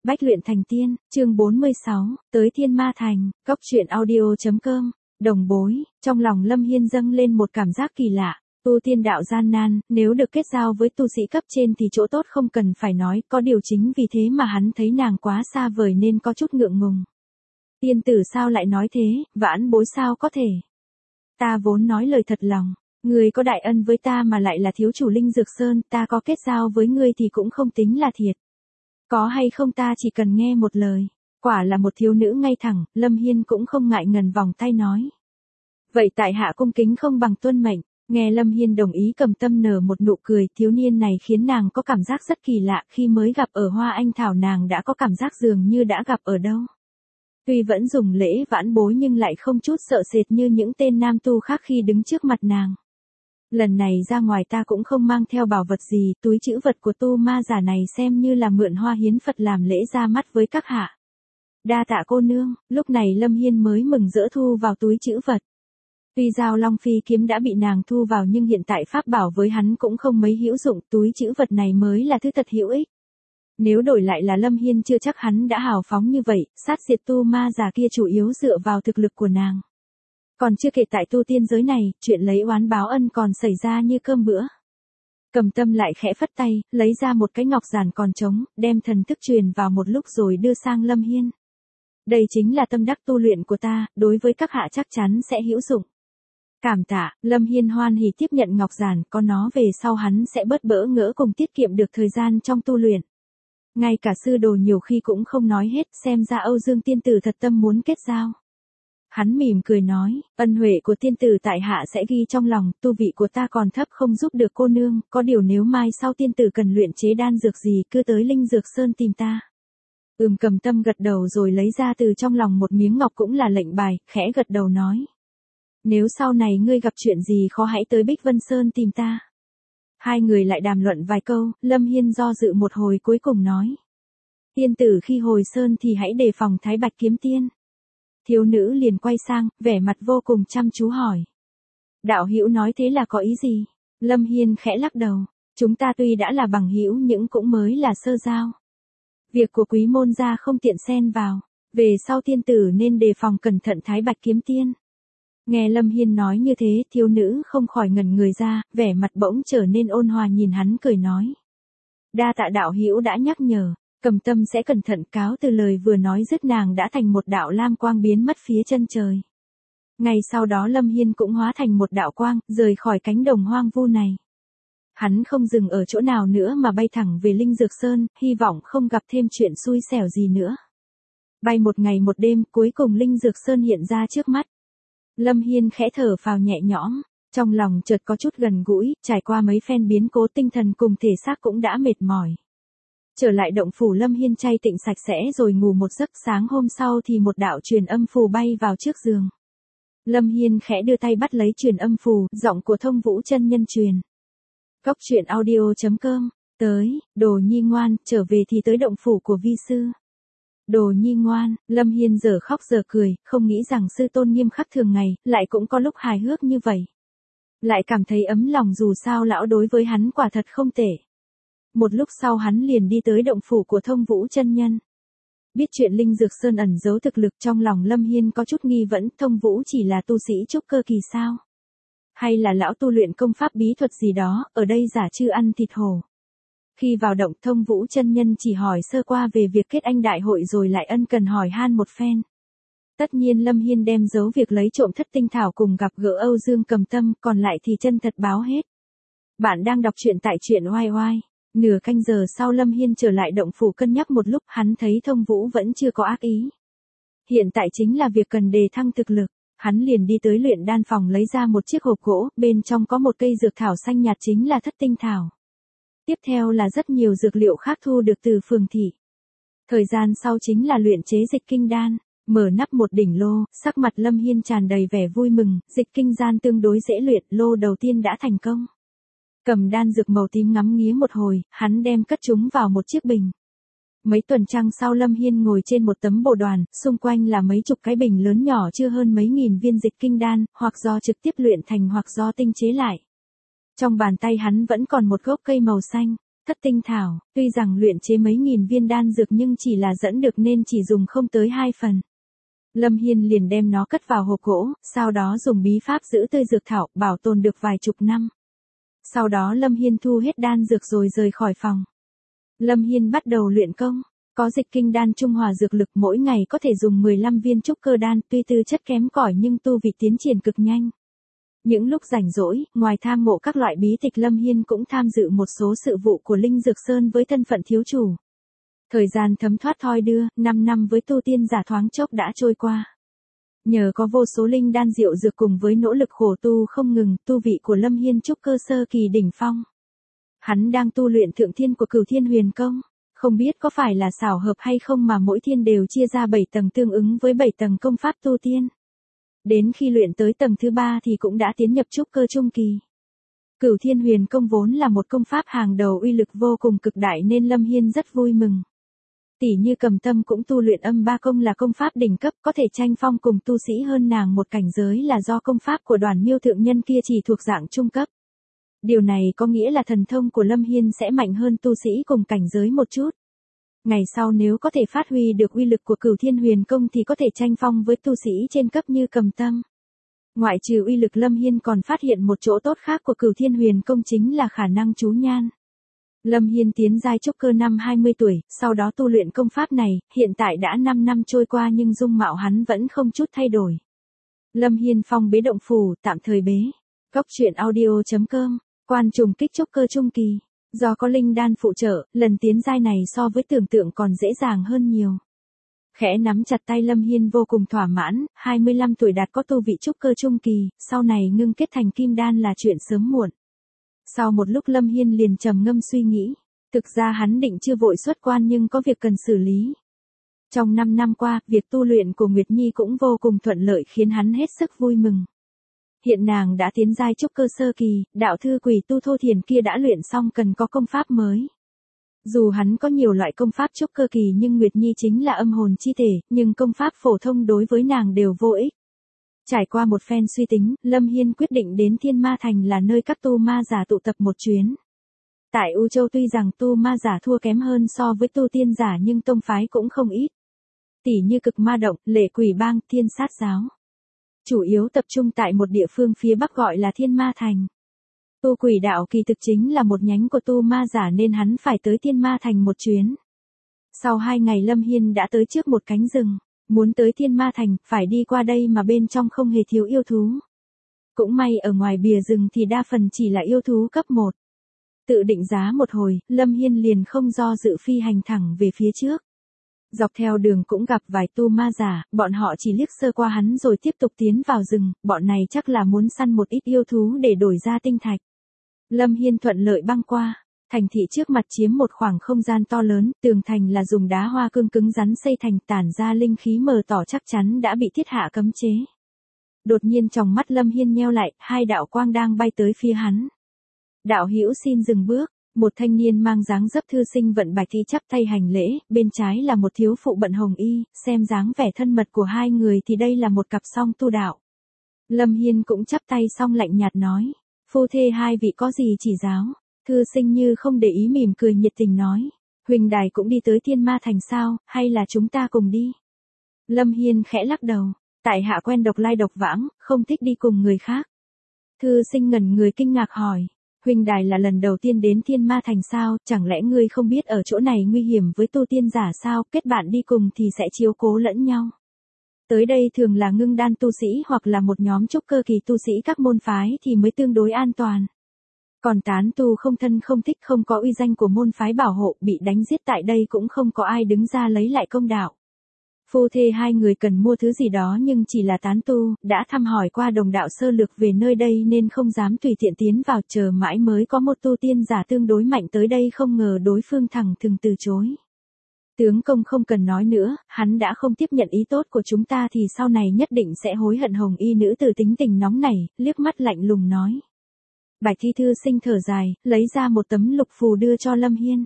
Bách luyện thành tiên, chương 46, tới Thiên Ma Thành, cốc truyện audio.com, đồng bối, trong lòng Lâm Hiên dâng lên một cảm giác kỳ lạ, tu tiên đạo gian nan, nếu được kết giao với tu sĩ cấp trên thì chỗ tốt không cần phải nói, có điều chính vì thế mà hắn thấy nàng quá xa vời nên có chút ngượng ngùng. Tiên tử sao lại nói thế, vãn bối sao có thể. Ta vốn nói lời thật lòng, ngươi có đại ân với ta mà lại là thiếu chủ Linh Dược Sơn, ta có kết giao với ngươi thì cũng không tính là thiệt. Có hay không ta chỉ cần nghe một lời. Quả là một thiếu nữ ngay thẳng, Lâm Hiên cũng không ngại ngần vòng tay nói. Vậy tại hạ cung kính không bằng tuân mệnh, nghe Lâm Hiên đồng ý Cầm Tâm nở một nụ cười, thiếu niên này khiến nàng có cảm giác rất kỳ lạ, khi mới gặp ở Hoa Anh Thảo nàng đã có cảm giác dường như đã gặp ở đâu. Tuy vẫn dùng lễ vãn bối nhưng lại không chút sợ sệt như những tên nam tu khác khi đứng trước mặt nàng. Lần này ra ngoài ta cũng không mang theo bảo vật gì, túi trữ vật của tu ma giả này xem như là mượn hoa hiến Phật làm lễ ra mắt với các hạ. Đa tạ cô nương, lúc này Lâm Hiên mới mừng rỡ thu vào túi trữ vật. Tuy Giao Long Phi kiếm đã bị nàng thu vào nhưng hiện tại pháp bảo với hắn cũng không mấy hữu dụng, túi trữ vật này mới là thứ thật hữu ích. Nếu đổi lại là Lâm Hiên chưa chắc hắn đã hào phóng như vậy, sát diệt tu ma giả kia chủ yếu dựa vào thực lực của nàng. Còn chưa kể tại tu tiên giới này, chuyện lấy oán báo ân còn xảy ra như cơm bữa. Cầm Tâm lại khẽ phất tay, lấy ra một cái ngọc giản còn trống, đem thần thức truyền vào một lúc rồi đưa sang Lâm Hiên. Đây chính là tâm đắc tu luyện của ta, đối với các hạ chắc chắn sẽ hữu dụng. Cảm tạ, Lâm Hiên hoan hỉ tiếp nhận ngọc giản, có nó về sau hắn sẽ bớt bỡ ngỡ cùng tiết kiệm được thời gian trong tu luyện. Ngay cả sư đồ nhiều khi cũng không nói hết, xem ra Âu Dương tiên tử thật tâm muốn kết giao. Hắn mỉm cười nói, ân huệ của tiên tử tại hạ sẽ ghi trong lòng, tu vị của ta còn thấp không giúp được cô nương, có điều nếu mai sau tiên tử cần luyện chế đan dược gì cứ tới Linh Dược Sơn tìm ta. Cầm Tâm gật đầu rồi lấy ra từ trong lòng một miếng ngọc cũng là lệnh bài, khẽ gật đầu nói. Nếu sau này ngươi gặp chuyện gì khó hãy tới Bích Vân Sơn tìm ta. Hai người lại đàm luận vài câu, Lâm Hiên do dự một hồi cuối cùng nói. Tiên tử khi hồi Sơn thì hãy đề phòng Thái Bạch kiếm tiên. Thiếu nữ liền quay sang, vẻ mặt vô cùng chăm chú hỏi. Đạo hữu nói thế là có ý gì? Lâm Hiên khẽ lắc đầu. Chúng ta tuy đã là bằng hữu nhưng cũng mới là sơ giao. Việc của quý môn gia không tiện xen vào. Về sau tiên tử nên đề phòng cẩn thận Thái Bạch kiếm tiên. Nghe Lâm Hiên nói như thế, thiếu nữ không khỏi ngẩn người ra, vẻ mặt bỗng trở nên ôn hòa nhìn hắn cười nói. Đa tạ đạo hữu đã nhắc nhở. Cầm Tâm sẽ cẩn thận, cáo từ lời vừa nói dứt nàng đã thành một đạo lam quang biến mất phía chân trời. Ngay sau đó Lâm Hiên cũng hóa thành một đạo quang, rời khỏi cánh đồng hoang vu này. Hắn không dừng ở chỗ nào nữa mà bay thẳng về Linh Dược Sơn, hy vọng không gặp thêm chuyện xui xẻo gì nữa. Bay một ngày một đêm, cuối cùng Linh Dược Sơn hiện ra trước mắt. Lâm Hiên khẽ thở phào nhẹ nhõm, trong lòng chợt có chút gần gũi, trải qua mấy phen biến cố tinh thần cùng thể xác cũng đã mệt mỏi. Trở lại động phủ Lâm Hiên chay tịnh sạch sẽ rồi ngủ một giấc, sáng hôm sau thì một đạo truyền âm phù bay vào trước giường. Lâm Hiên khẽ đưa tay bắt lấy truyền âm phù, giọng của Thông Vũ chân nhân truyền. Cốc truyện audio.com, tới, Đồ Nhi ngoan, trở về thì tới động phủ của vi sư. Đồ Nhi ngoan, Lâm Hiên giờ khóc giờ cười, không nghĩ rằng sư tôn nghiêm khắc thường ngày, lại cũng có lúc hài hước như vậy. Lại cảm thấy ấm lòng dù sao lão đối với hắn quả thật không tệ. Một lúc sau hắn liền đi tới động phủ của Thông Vũ chân nhân. Biết chuyện Linh Dược Sơn ẩn giấu thực lực, trong lòng Lâm Hiên có chút nghi vấn, Thông Vũ chỉ là tu sĩ trúc cơ kỳ sao? Hay là lão tu luyện công pháp bí thuật gì đó, ở đây giả chư ăn thịt hổ? Khi vào động, Thông Vũ chân nhân chỉ hỏi sơ qua về việc kết anh đại hội rồi lại ân cần hỏi han một phen. Tất nhiên Lâm Hiên đem giấu việc lấy trộm thất tinh thảo cùng gặp gỡ Âu Dương Cầm Tâm, còn lại thì chân thật báo hết. Bạn đang đọc truyện tại truyện oai oai. Nửa canh giờ sau Lâm Hiên trở lại động phủ cân nhắc một lúc, hắn thấy Thông Vũ vẫn chưa có ác ý. Hiện tại chính là việc cần đề thăng thực lực, hắn liền đi tới luyện đan phòng lấy ra một chiếc hộp gỗ, bên trong có một cây dược thảo xanh nhạt chính là thất tinh thảo. Tiếp theo là rất nhiều dược liệu khác thu được từ phường thị. Thời gian sau chính là luyện chế dịch kinh đan, mở nắp một đỉnh lô, sắc mặt Lâm Hiên tràn đầy vẻ vui mừng, dịch kinh gian tương đối dễ luyện, lô đầu tiên đã thành công. Cầm đan dược màu tím ngắm nghía một hồi, hắn đem cất chúng vào một chiếc bình. Mấy tuần trăng sau Lâm Hiên ngồi trên một tấm bồ đoàn, xung quanh là mấy chục cái bình lớn nhỏ chưa hơn mấy nghìn viên dịch kinh đan, hoặc do trực tiếp luyện thành hoặc do tinh chế lại. Trong bàn tay hắn vẫn còn một gốc cây màu xanh, Thất tinh thảo, tuy rằng luyện chế mấy nghìn viên đan dược nhưng chỉ là dẫn được nên chỉ dùng không tới 2 phần. Lâm Hiên liền đem nó cất vào hộp gỗ, sau đó dùng bí pháp giữ tươi dược thảo, bảo tồn được vài chục năm. Sau đó Lâm Hiên thu hết đan dược rồi rời khỏi phòng. Lâm Hiên bắt đầu luyện công, có dịch kinh đan trung hòa dược lực, mỗi ngày có thể dùng 15 viên trúc cơ đan, tuy tư chất kém cỏi nhưng tu vị tiến triển cực nhanh. Những lúc rảnh rỗi, ngoài tham ngộ các loại bí tịch, Lâm Hiên cũng tham dự một số sự vụ của Linh Dược Sơn với thân phận thiếu chủ. Thời gian thấm thoát thoi đưa, 5 năm với tu tiên giả thoáng chốc đã trôi qua. Nhờ có vô số linh đan diệu dược cùng với nỗ lực khổ tu không ngừng, tu vị của Lâm Hiên trúc cơ sơ kỳ đỉnh phong. Hắn đang tu luyện thượng thiên của Cửu Thiên Huyền Công, không biết có phải là xảo hợp hay không mà mỗi thiên đều chia ra 7 tầng tương ứng với 7 tầng công pháp tu tiên. Đến khi luyện tới tầng thứ 3 thì cũng đã tiến nhập trúc cơ trung kỳ. Cửu Thiên Huyền Công vốn là một công pháp hàng đầu, uy lực vô cùng cực đại nên Lâm Hiên rất vui mừng. Tỷ như Cầm Tâm cũng tu luyện âm ba công là công pháp đỉnh cấp, có thể tranh phong cùng tu sĩ hơn nàng một cảnh giới là do công pháp của Đoàn Miêu thượng nhân kia chỉ thuộc dạng trung cấp. Điều này có nghĩa là thần thông của Lâm Hiên sẽ mạnh hơn tu sĩ cùng cảnh giới một chút. Ngày sau nếu có thể phát huy được uy lực của Cửu Thiên Huyền Công thì có thể tranh phong với tu sĩ trên cấp như Cầm Tâm. Ngoại trừ uy lực, Lâm Hiên còn phát hiện một chỗ tốt khác của Cửu Thiên Huyền Công chính là khả năng chú nhan. Lâm Hiên tiến giai trúc cơ năm 20 tuổi, sau đó tu luyện công pháp này, hiện tại đã 5 năm trôi qua nhưng dung mạo hắn vẫn không chút thay đổi. Lâm Hiên phong bế động phủ, tạm thời bế. Góc truyện audio.com, quan trùng kích trúc cơ trung kỳ. Do có linh đan phụ trợ, lần tiến giai này so với tưởng tượng còn dễ dàng hơn nhiều. Khẽ nắm chặt tay, Lâm Hiên vô cùng thỏa mãn, 25 tuổi đạt có tu vị trúc cơ trung kỳ, sau này ngưng kết thành kim đan là chuyện sớm muộn. Sau một lúc Lâm Hiên liền trầm ngâm suy nghĩ, thực ra hắn định chưa vội xuất quan nhưng có việc cần xử lý. Trong 5 năm qua, việc tu luyện của Nguyệt Nhi cũng vô cùng thuận lợi khiến hắn hết sức vui mừng. Hiện nàng đã tiến giai trúc cơ sơ kỳ, đạo thư quỷ tu Thô Thiền kia đã luyện xong, cần có công pháp mới. Dù hắn có nhiều loại công pháp trúc cơ kỳ nhưng Nguyệt Nhi chính là âm hồn chi thể, nhưng công pháp phổ thông đối với nàng đều vô ích. Trải qua một phen suy tính, Lâm Hiên quyết định đến Thiên Ma Thành là nơi các tu ma giả tụ tập một chuyến. Tại U Châu tuy rằng tu ma giả thua kém hơn so với tu tiên giả nhưng tông phái cũng không ít. Tỷ như Cực Ma Động, Lệ Quỷ Bang, Thiên Sát Giáo. Chủ yếu tập trung tại một địa phương phía bắc gọi là Thiên Ma Thành. Tu Quỷ đạo kỳ thực chính là một nhánh của tu ma giả nên hắn phải tới Thiên Ma Thành một chuyến. Sau 2 ngày Lâm Hiên đã tới trước một cánh rừng. Muốn tới Thiên Ma Thành, phải đi qua đây mà bên trong không hề thiếu yêu thú. Cũng may ở ngoài bìa rừng thì đa phần chỉ là yêu thú cấp 1. Tự định giá một hồi, Lâm Hiên liền không do dự phi hành thẳng về phía trước. Dọc theo đường cũng gặp vài tu ma giả, bọn họ chỉ liếc sơ qua hắn rồi tiếp tục tiến vào rừng, bọn này chắc là muốn săn một ít yêu thú để đổi ra tinh thạch. Lâm Hiên thuận lợi băng qua. Thành thị trước mặt chiếm một khoảng không gian to lớn, tường thành là dùng đá hoa cương cứng rắn xây thành, tản ra linh khí mờ tỏ chắc chắn đã bị thiết hạ cấm chế. Đột nhiên trong mắt Lâm Hiên nheo lại, 2 đạo quang đang bay tới phía hắn. Đạo hữu xin dừng bước, một thanh niên mang dáng dấp thư sinh vận bạch y chắp tay hành lễ, bên trái là một thiếu phụ bận hồng y, xem dáng vẻ thân mật của hai người thì đây là một cặp song tu đạo. Lâm Hiên cũng chắp tay xong lạnh nhạt nói, phu thê hai vị có gì chỉ giáo. Thư sinh như không để ý mỉm cười nhiệt tình nói, huỳnh đài cũng đi tới Thiên Ma Thành sao, hay là chúng ta cùng đi? Lâm Hiên khẽ lắc đầu, tại hạ quen độc lai độc vãng, không thích đi cùng người khác. Thư sinh ngẩn người kinh ngạc hỏi, huỳnh đài là lần đầu tiên đến Thiên Ma Thành sao, chẳng lẽ ngươi không biết ở chỗ này nguy hiểm với tu tiên giả sao, kết bạn đi cùng thì sẽ chiếu cố lẫn nhau. Tới đây thường là ngưng đan tu sĩ hoặc là một nhóm trúc cơ kỳ tu sĩ các môn phái thì mới tương đối an toàn. Còn tán tu không thân không thích, không có uy danh của môn phái bảo hộ, bị đánh giết tại đây cũng không có ai đứng ra lấy lại công đạo. Phu thê hai người cần mua thứ gì đó nhưng chỉ là tán tu, đã thăm hỏi qua đồng đạo sơ lược về nơi đây nên không dám tùy tiện tiến vào, chờ mãi mới có một tu tiên giả tương đối mạnh tới đây, không ngờ đối phương thẳng thừng từ chối. Tướng công không cần nói nữa, hắn đã không tiếp nhận ý tốt của chúng ta thì sau này nhất định sẽ hối hận. Hồng y nữ tử tính tình nóng nảy, liếc mắt lạnh lùng nói. Bạch thi thư sinh thở dài, lấy ra một tấm lục phù đưa cho Lâm Hiên.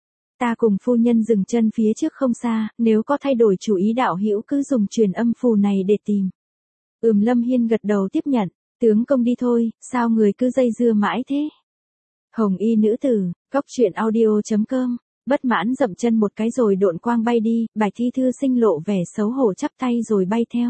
Ta cùng phu nhân dừng chân phía trước không xa, nếu có thay đổi chủ ý đạo hữu cứ dùng truyền âm phù này để tìm. Lâm Hiên gật đầu tiếp nhận, tướng công đi thôi, sao người cứ dây dưa mãi thế? Hồng y nữ tử, Cóc truyện audio.com, bất mãn dậm chân một cái rồi độn quang bay đi, Bạch Thi Thư sinh lộ vẻ xấu hổ chắp tay rồi bay theo.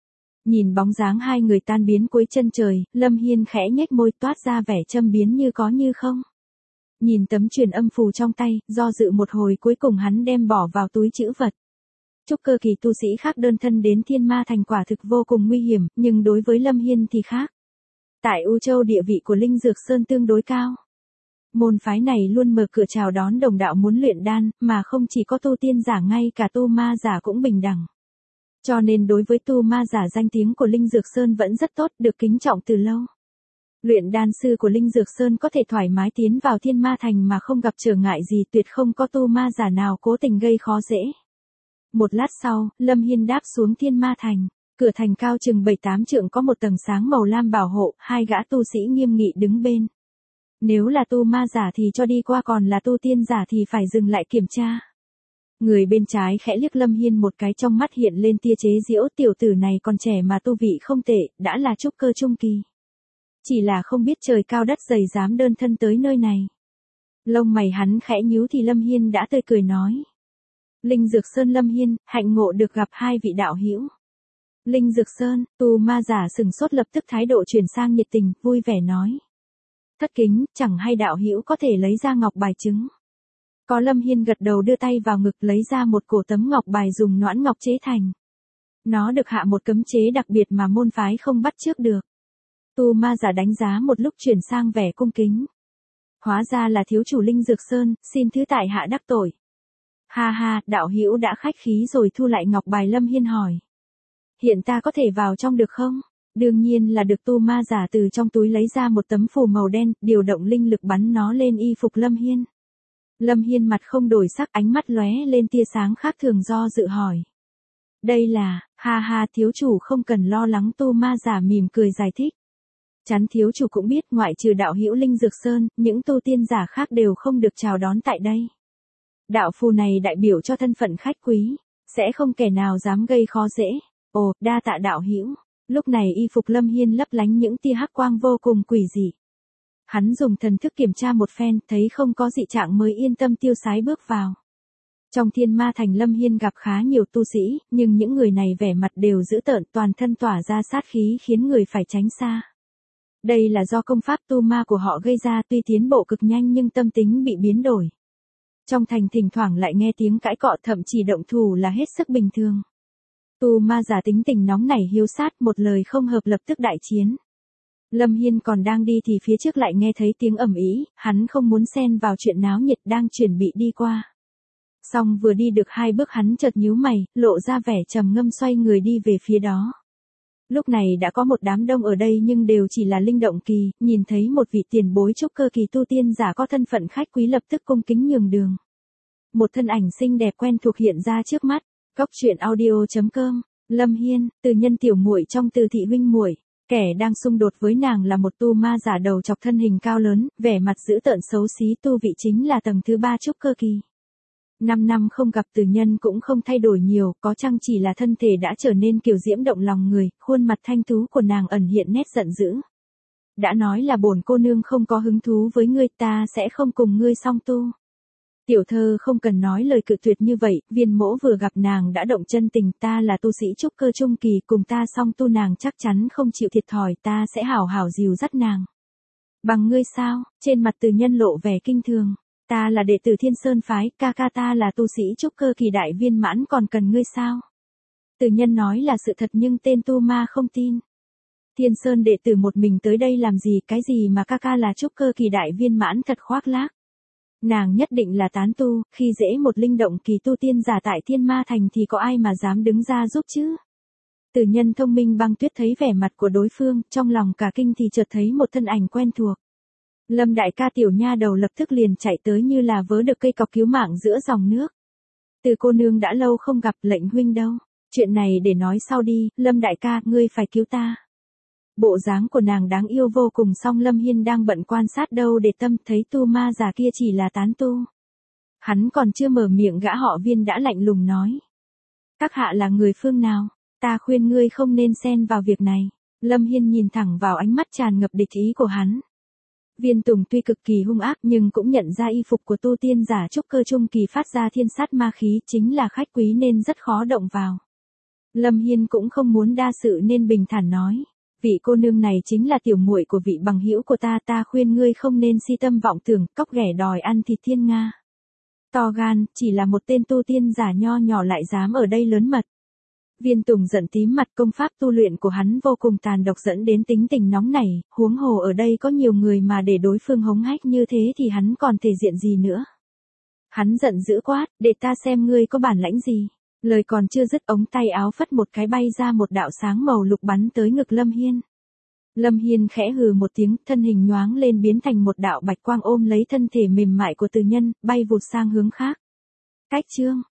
Nhìn bóng dáng hai người tan biến cuối chân trời, Lâm Hiên khẽ nhếch môi toát ra vẻ châm biếm như có như không. Nhìn tấm truyền âm phù trong tay, do dự một hồi cuối cùng hắn đem bỏ vào túi trữ vật. Trúc cơ kỳ tu sĩ khác đơn thân đến Thiên Ma Thành quả thực vô cùng nguy hiểm, nhưng đối với Lâm Hiên thì khác. Tại U Châu địa vị của Linh Dược Sơn tương đối cao. Môn phái này luôn mở cửa chào đón đồng đạo muốn luyện đan, mà không chỉ có tu tiên giả, ngay cả tu ma giả cũng bình đẳng. Cho nên đối với tu ma giả danh tiếng của Linh Dược Sơn vẫn rất tốt, được kính trọng từ lâu. Luyện đan sư của Linh Dược Sơn có thể thoải mái tiến vào Thiên Ma Thành mà không gặp trở ngại gì, tuyệt không có tu ma giả nào cố tình gây khó dễ. Một lát sau, Lâm Hiên đáp xuống Thiên Ma Thành. Cửa thành cao chừng 7-8 trượng có một tầng sáng màu lam bảo hộ, hai gã tu sĩ nghiêm nghị đứng bên. Nếu là tu ma giả thì cho đi qua, còn là tu tiên giả thì phải dừng lại kiểm tra. Người bên trái khẽ liếc Lâm Hiên một cái, trong mắt hiện lên tia chế giễu, tiểu tử này còn trẻ mà tu vị không tệ, đã là trúc cơ trung kỳ. Chỉ là không biết trời cao đất dày dám đơn thân tới nơi này. Lông mày hắn khẽ nhíu thì Lâm Hiên đã tươi cười nói. Linh Dược Sơn Lâm Hiên, hạnh ngộ được gặp hai vị đạo hữu. Linh Dược Sơn, tu ma giả sừng sốt lập tức thái độ chuyển sang nhiệt tình, vui vẻ nói. Thất kính, chẳng hay đạo hữu có thể lấy ra ngọc bài chứng. Có. Lâm Hiên gật đầu đưa tay vào ngực lấy ra một cổ tấm ngọc bài dùng noãn ngọc chế thành. Nó được hạ một cấm chế đặc biệt mà môn phái không bắt chước được. Tu ma giả đánh giá một lúc chuyển sang vẻ cung kính. Hóa ra là thiếu chủ Linh Dược Sơn, xin thứ tại hạ đắc tội. Ha ha, đạo hữu đã khách khí rồi, thu lại ngọc bài. Lâm Hiên hỏi. Hiện ta có thể vào trong được không? Đương nhiên là được. Tu ma giả từ trong túi lấy ra một tấm phù màu đen, điều động linh lực bắn nó lên y phục Lâm Hiên. Lâm Hiên mặt không đổi sắc, ánh mắt lóe lên tia sáng khác thường, do dự hỏi. Đây là, ha ha, thiếu chủ không cần lo lắng. Tu ma giả mỉm cười giải thích. Chắn thiếu chủ cũng biết, ngoại trừ đạo hữu Linh Dược Sơn, những tu tiên giả khác đều không được chào đón tại đây. Đạo phù này đại biểu cho thân phận khách quý, sẽ không kẻ nào dám gây khó dễ. Ồ, đa tạ đạo hữu. Lúc này y phục Lâm Hiên lấp lánh những tia hắc quang vô cùng quỷ dị. Hắn dùng thần thức kiểm tra một phen, thấy không có dị trạng mới yên tâm tiêu sái bước vào. Trong Thiên Ma Thành Lâm Hiên gặp khá nhiều tu sĩ, nhưng những người này vẻ mặt đều dữ tợn, toàn thân tỏa ra sát khí khiến người phải tránh xa. Đây là do công pháp tu ma của họ gây ra, tuy tiến bộ cực nhanh nhưng tâm tính bị biến đổi. Trong thành thỉnh thoảng lại nghe tiếng cãi cọ, thậm chí động thủ là hết sức bình thường. Tu ma giả tính tình nóng nảy hiếu sát, một lời không hợp lập tức đại chiến. Lâm Hiên còn đang đi thì phía trước lại nghe thấy tiếng ầm ĩ, hắn không muốn xen vào chuyện náo nhiệt, đang chuẩn bị đi qua. Xong vừa đi được 2 bước hắn chợt nhíu mày, lộ ra vẻ trầm ngâm, xoay người đi về phía đó. Lúc này đã có một đám đông ở đây nhưng đều chỉ là linh động kỳ, nhìn thấy một vị tiền bối trúc cơ kỳ tu tiên giả có thân phận khách quý lập tức cung kính nhường đường. Một thân ảnh xinh đẹp quen thuộc hiện ra trước mắt. Cóc truyện audio.com, Lâm Hiên, từ nhân tiểu muội trong Từ thị huynh muội. Kẻ đang xung đột với nàng là một tu ma giả đầu chọc, thân hình cao lớn, vẻ mặt dữ tợn xấu xí, tu vị chính là tầng thứ 3 trúc cơ kỳ. 5 năm không gặp, từ nhân cũng không thay đổi nhiều, có chăng chỉ là thân thể đã trở nên kiều diễm động lòng người, khuôn mặt thanh tú của nàng ẩn hiện nét giận dữ. Đã nói là bổn cô nương không có hứng thú với ngươi, ta sẽ không cùng ngươi song tu. Tiểu thơ không cần nói lời cự tuyệt như vậy, Viên mỗ vừa gặp nàng đã động chân tình, ta là tu sĩ trúc cơ trung kỳ, cùng ta song tu nàng chắc chắn không chịu thiệt thòi, ta sẽ hảo hảo dìu dắt nàng. Bằng ngươi sao? Trên mặt từ nhân lộ vẻ kinh thường. Ta là đệ tử Thiên Sơn phái, ca ca ta là tu sĩ trúc cơ kỳ đại viên mãn, còn cần ngươi sao? Từ nhân nói là sự thật nhưng tên tu ma không tin. Thiên Sơn đệ tử một mình tới đây làm gì, cái gì mà ca ca là trúc cơ kỳ đại viên mãn, thật khoác lác. Nàng nhất định là tán tu, khi dễ một linh động kỳ tu tiên giả tại Thiên Ma Thành thì có ai mà dám đứng ra giúp chứ? Tử nhân thông minh Băng Tuyết thấy vẻ mặt của đối phương, trong lòng cả kinh thì chợt thấy một thân ảnh quen thuộc. Lâm đại ca, tiểu nha đầu lập tức liền chạy tới như là vớ được cây cọc cứu mạng giữa dòng nước. Từ cô nương đã lâu không gặp, lệnh huynh đâu? Chuyện này để nói sau đi, Lâm đại ca, ngươi phải cứu ta. Bộ dáng của nàng đáng yêu vô cùng, song Lâm Hiên đang bận quan sát đâu để tâm, thấy tu ma già kia chỉ là tán tu. Hắn còn chưa mở miệng, gã họ Viên đã lạnh lùng nói. Các hạ là người phương nào? Ta khuyên ngươi không nên xen vào việc này. Lâm Hiên nhìn thẳng vào ánh mắt tràn ngập địch ý của hắn. Viên Tùng tuy cực kỳ hung ác nhưng cũng nhận ra y phục của tu tiên giả trúc cơ trung kỳ phát ra thiên sát ma khí chính là khách quý nên rất khó động vào. Lâm Hiên cũng không muốn đa sự nên bình thản nói. Vị cô nương này chính là tiểu muội của vị bằng hữu của ta khuyên ngươi không nên si tâm vọng tưởng, cóc ghẻ đòi ăn thịt thiên nga. To gan, chỉ là một tên tu tiên giả nho nhỏ lại dám ở đây lớn mật. Viên Tùng giận tím mặt, công pháp tu luyện của hắn vô cùng tàn độc dẫn đến tính tình nóng nảy, huống hồ ở đây có nhiều người mà để đối phương hống hách như thế thì hắn còn thể diện gì nữa. Hắn giận dữ quát, để ta xem ngươi có bản lãnh gì. Lời còn chưa dứt ống tay áo phất một cái bay ra một đạo sáng màu lục bắn tới ngực Lâm Hiên. Lâm Hiên khẽ hừ một tiếng, thân hình nhoáng lên biến thành một đạo bạch quang ôm lấy thân thể mềm mại của Từ Nhân, bay vụt sang hướng khác. Cách chương